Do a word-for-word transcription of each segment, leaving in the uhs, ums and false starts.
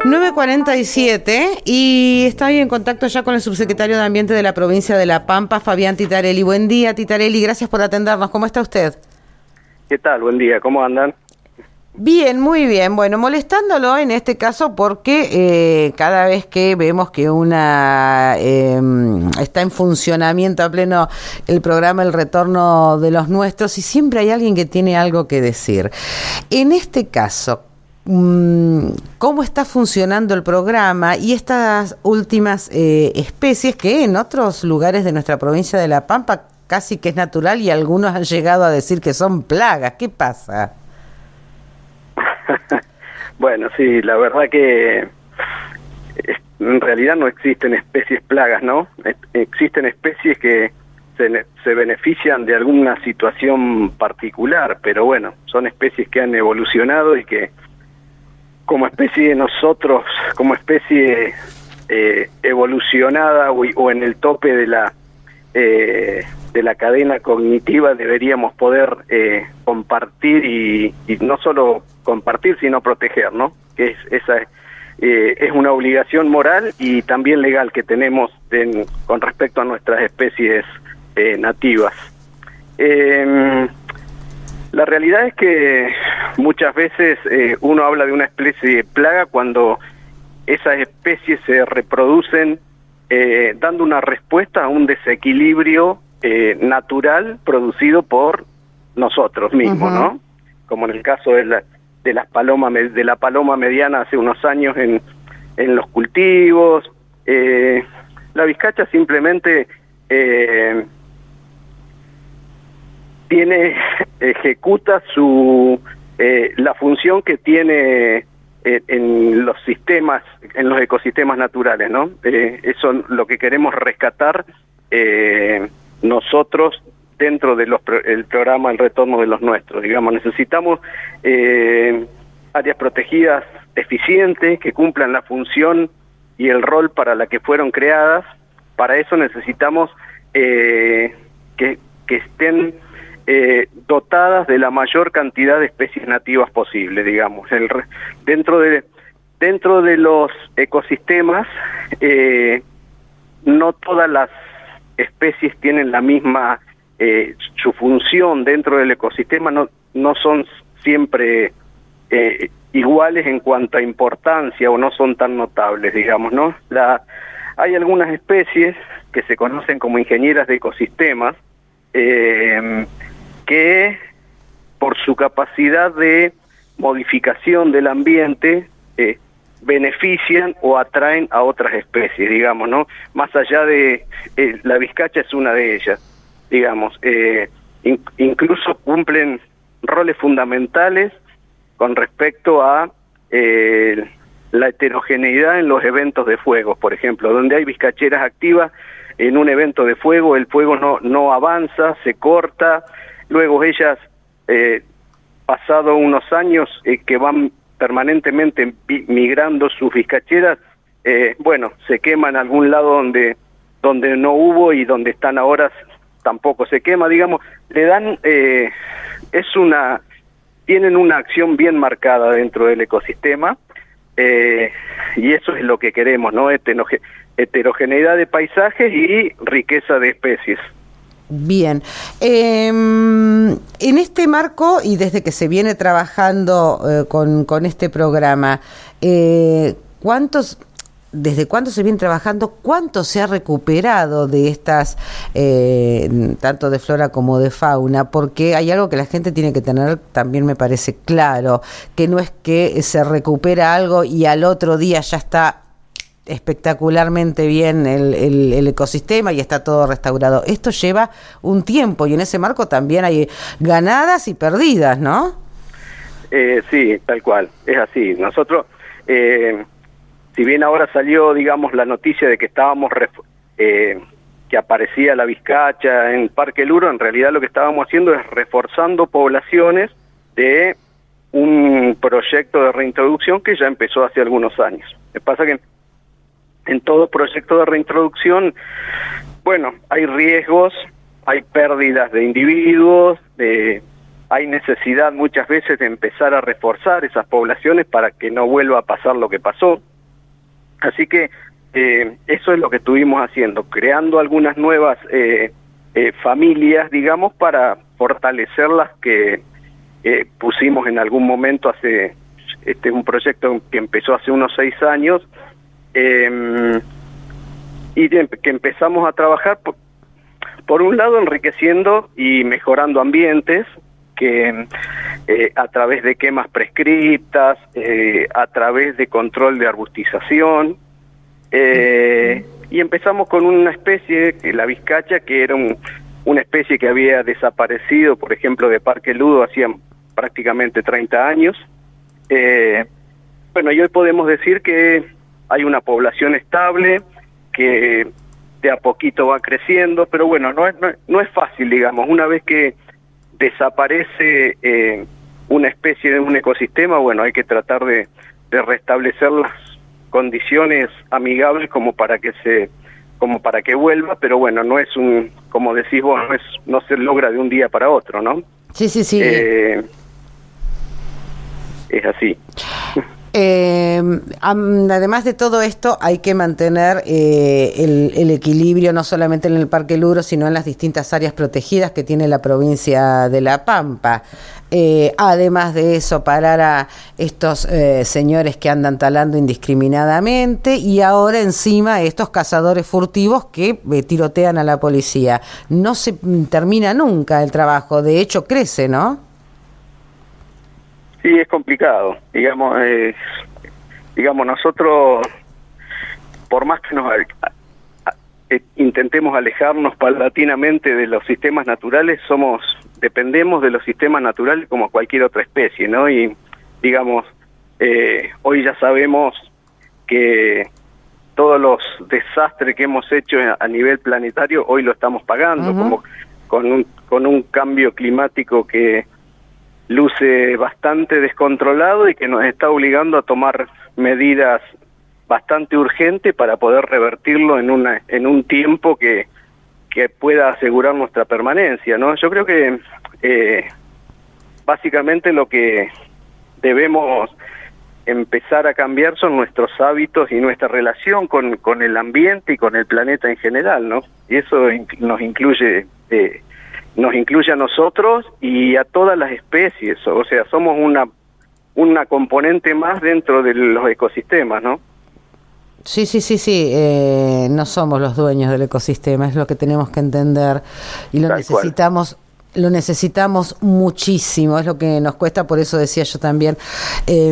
nueve cuarenta y siete y estoy en contacto ya con el subsecretario de Ambiente de la provincia de La Pampa, Fabián Titarelli. Buen día, Titarelli, gracias por atendernos. ¿Cómo está usted? ¿Qué tal? Buen día, ¿cómo andan? Bien, muy bien. Bueno, molestándolo en este caso porque eh, cada vez que vemos que una eh, está en funcionamiento a pleno el programa El Retorno de los Nuestros, y siempre hay alguien que tiene algo que decir. En este caso, ¿cómo está funcionando el programa y estas últimas eh, especies que en otros lugares de nuestra provincia de La Pampa casi que es natural y algunos han llegado a decir que son plagas? ¿Qué pasa? Bueno, sí, la verdad que en realidad no existen especies plagas, ¿no? Existen especies que se, se benefician de alguna situación particular, pero bueno, son especies que han evolucionado y que como especie nosotros, como especie eh, evolucionada o, o en el tope de la eh, de la cadena cognitiva, deberíamos poder eh, compartir y, y no solo compartir, sino proteger, ¿no? Que es esa eh, es una obligación moral y también legal que tenemos en, con respecto a nuestras especies eh, nativas. Eh, la realidad es que muchas veces eh, uno habla de una especie de plaga cuando esas especies se reproducen eh, dando una respuesta a un desequilibrio eh, natural producido por nosotros mismos, uh-huh. ¿no? Como en el caso de la de las palomas de la paloma mediana hace unos años en en los cultivos. Eh, la vizcacha simplemente eh, tiene ejecuta su eh, la función que tiene eh, en los sistemas, en los ecosistemas naturales, ¿no? Eh, eso es lo que queremos rescatar eh, nosotros dentro de los el programa El Retorno de los Nuestros. Digamos, necesitamos eh, áreas protegidas eficientes que cumplan la función y el rol para la que fueron creadas. Para eso necesitamos eh, que, que estén eh, dotadas de la mayor cantidad de especies nativas posible, digamos. El, dentro de dentro de los ecosistemas, eh, no todas las especies tienen la misma Eh, su función dentro del ecosistema, no no son siempre eh, iguales en cuanto a importancia o no son tan notables, digamos, ¿no? La, hay algunas especies que se conocen como ingenieras de ecosistemas eh, que por su capacidad de modificación del ambiente eh, benefician o atraen a otras especies, digamos, ¿no? Más allá de eh, la vizcacha es una de ellas. Digamos, eh, in, incluso cumplen roles fundamentales con respecto a eh, la heterogeneidad en los eventos de fuego, por ejemplo, donde hay vizcacheras activas en un evento de fuego, el fuego no, no avanza, se corta, luego ellas, eh, pasado unos años eh, que van permanentemente migrando sus vizcacheras, eh, bueno, se queman en algún lado donde, donde no hubo y donde están ahora tampoco se quema, digamos, le dan, eh, es una, tienen una acción bien marcada dentro del ecosistema, eh, y eso es lo que queremos, ¿no? Heteroge- heterogeneidad de paisajes y riqueza de especies. Bien, eh, en este marco y desde que se viene trabajando eh, con, con este programa, eh, ¿cuántos... ¿Desde cuándo se viene trabajando? ¿Cuánto se ha recuperado de estas, eh, tanto de flora como de fauna? Porque hay algo que la gente tiene que tener, también me parece claro, que no es que se recupera algo y al otro día ya está espectacularmente bien el, el, el ecosistema y está todo restaurado. Esto lleva un tiempo y en ese marco también hay ganadas y perdidas, ¿no? Eh, sí, tal cual, es así. Nosotros... Eh, Si bien ahora salió, digamos, la noticia de que estábamos, ref- eh, que aparecía la vizcacha en Parque Luro, en realidad lo que estábamos haciendo es reforzando poblaciones de un proyecto de reintroducción que ya empezó hace algunos años. Me pasa que en todo proyecto de reintroducción, bueno, hay riesgos, hay pérdidas de individuos, de, hay necesidad muchas veces de empezar a reforzar esas poblaciones para que no vuelva a pasar lo que pasó. Así que eh, eso es lo que estuvimos haciendo, creando algunas nuevas eh, eh, familias, digamos, para fortalecer las que eh, pusimos en algún momento hace, este un proyecto que empezó hace unos seis años, eh, y de, que empezamos a trabajar, por, por un lado, enriqueciendo y mejorando ambientes, que eh, a través de quemas prescriptas, eh, a través de control de arbustización, eh, y empezamos con una especie, la vizcacha, que era un, una especie que había desaparecido, por ejemplo, de Parque Ludo hacía prácticamente treinta años. Eh, bueno, y hoy podemos decir que hay una población estable, que de a poquito va creciendo, pero bueno, no es, no, no es fácil, digamos, una vez que desaparece eh, una especie de un ecosistema, bueno, hay que tratar de, de restablecer las condiciones amigables como para que se como para que vuelva, pero bueno, no es un, como decís vos, no es, no se logra de un día para otro, ¿no? Sí, sí, sí. Eh, es así. Eh, además de todo esto, hay que mantener eh, el, el equilibrio no solamente en el Parque Luro, sino en las distintas áreas protegidas que tiene la provincia de La Pampa. Eh, además de eso, parar a estos eh, señores que andan talando indiscriminadamente, y ahora encima estos cazadores furtivos que eh, tirotean a la policía. No se termina nunca el trabajo, de hecho crece, ¿no? Sí, es complicado, digamos, eh, digamos nosotros, por más que nos a, a, eh, intentemos alejarnos paulatinamente de los sistemas naturales, somos dependemos de los sistemas naturales como cualquier otra especie, ¿no? Y digamos, eh, hoy ya sabemos que todos los desastres que hemos hecho a nivel planetario hoy lo estamos pagando, uh-huh. como con un con un cambio climático que luce bastante descontrolado y que nos está obligando a tomar medidas bastante urgentes para poder revertirlo en una en un tiempo que que pueda asegurar nuestra permanencia, ¿no? Yo creo que eh, básicamente lo que debemos empezar a cambiar son nuestros hábitos y nuestra relación con con el ambiente y con el planeta en general, ¿no? Y eso inc- nos incluye eh, nos incluye a nosotros y a todas las especies, o sea, somos una una componente más dentro de los ecosistemas, ¿no? Sí, sí, sí, sí, eh, no somos los dueños del ecosistema, es lo que tenemos que entender y lo Tal necesitamos cual. Lo necesitamos muchísimo, es lo que nos cuesta, por eso decía yo también, eh,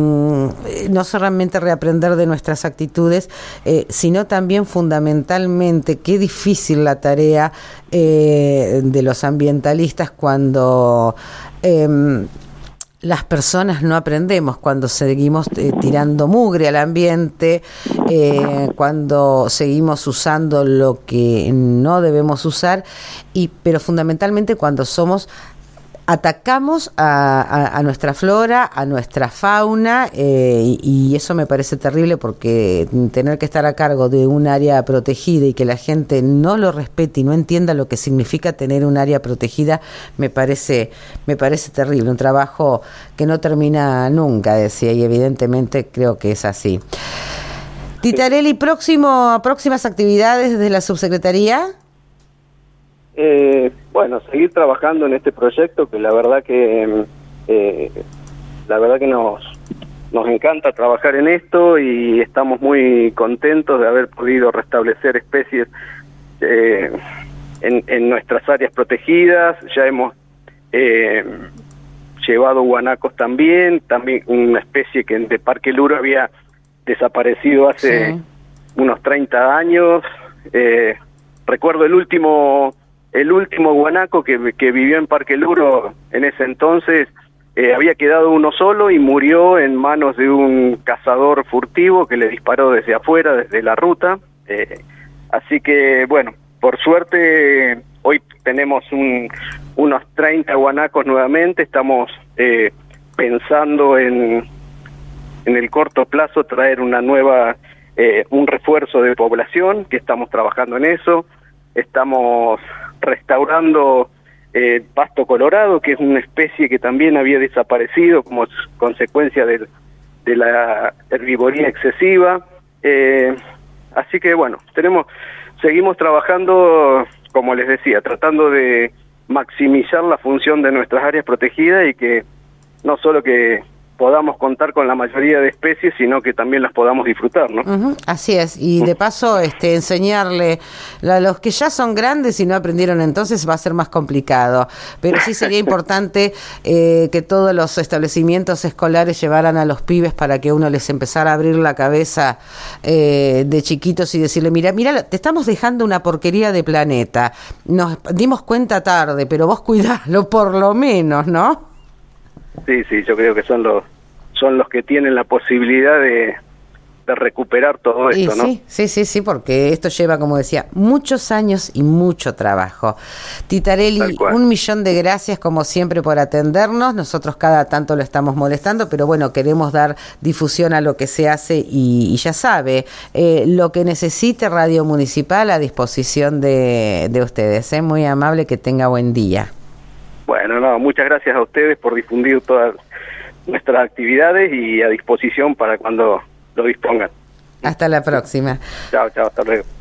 no solamente reaprender de nuestras actitudes, eh, sino también fundamentalmente, qué difícil la tarea eh, de los ambientalistas cuando eh, las personas no aprendemos, cuando seguimos eh, tirando mugre al ambiente, eh, cuando seguimos usando lo que no debemos usar, y pero fundamentalmente cuando somos atacamos a, a, a nuestra flora, a nuestra fauna, eh, y, y eso me parece terrible, porque tener que estar a cargo de un área protegida y que la gente no lo respete y no entienda lo que significa tener un área protegida, me parece me parece terrible, un trabajo que no termina nunca, decía, y evidentemente creo que es así. Titarelli, próximo, próximas actividades desde la subsecretaría. Eh, bueno, seguir trabajando en este proyecto que la verdad que eh, la verdad que nos nos encanta trabajar en esto y estamos muy contentos de haber podido restablecer especies eh, en, en nuestras áreas protegidas. Ya hemos eh, llevado guanacos también, también una especie que de Parque Luro había desaparecido hace sí. unos treinta años. Eh, recuerdo el último El último guanaco que, que vivió en Parque Luro en ese entonces, eh, había quedado uno solo y murió en manos de un cazador furtivo que le disparó desde afuera, desde la ruta. Eh, así que, bueno, por suerte, hoy tenemos un, unos treinta guanacos nuevamente. Estamos eh, pensando en, en el corto plazo traer una nueva, eh, un refuerzo de población, que estamos trabajando en eso. Estamos restaurando eh, pasto colorado, que es una especie que también había desaparecido como consecuencia de, de la herbivoría excesiva. Eh, así que bueno, tenemos, seguimos trabajando, como les decía, tratando de maximizar la función de nuestras áreas protegidas y que no solo que podamos contar con la mayoría de especies, sino que también las podamos disfrutar, ¿no? Uh-huh, así es, y de paso este, enseñarle a los que ya son grandes y no aprendieron entonces va a ser más complicado, pero sí sería importante eh, que todos los establecimientos escolares llevaran a los pibes para que uno les empezara a abrir la cabeza eh, de chiquitos y decirle, mira, mira, te estamos dejando una porquería de planeta, nos dimos cuenta tarde, pero vos cuidalo por lo menos, ¿no? Sí, sí, yo creo que son los son los que tienen la posibilidad de, de recuperar todo esto, y ¿no? Sí, sí, sí, sí, porque esto lleva, como decía, muchos años y mucho trabajo. Titarelli, un millón de gracias como siempre por atendernos. Nosotros cada tanto lo estamos molestando, pero bueno, queremos dar difusión a lo que se hace y, y ya sabe, eh, lo que necesite Radio Municipal a disposición de, de ustedes. ¿eh? Muy amable, que tenga buen día. Bueno, no, muchas gracias a ustedes por difundir todas nuestras actividades y a disposición para cuando lo dispongan. Hasta la próxima. Chao, chao, hasta luego.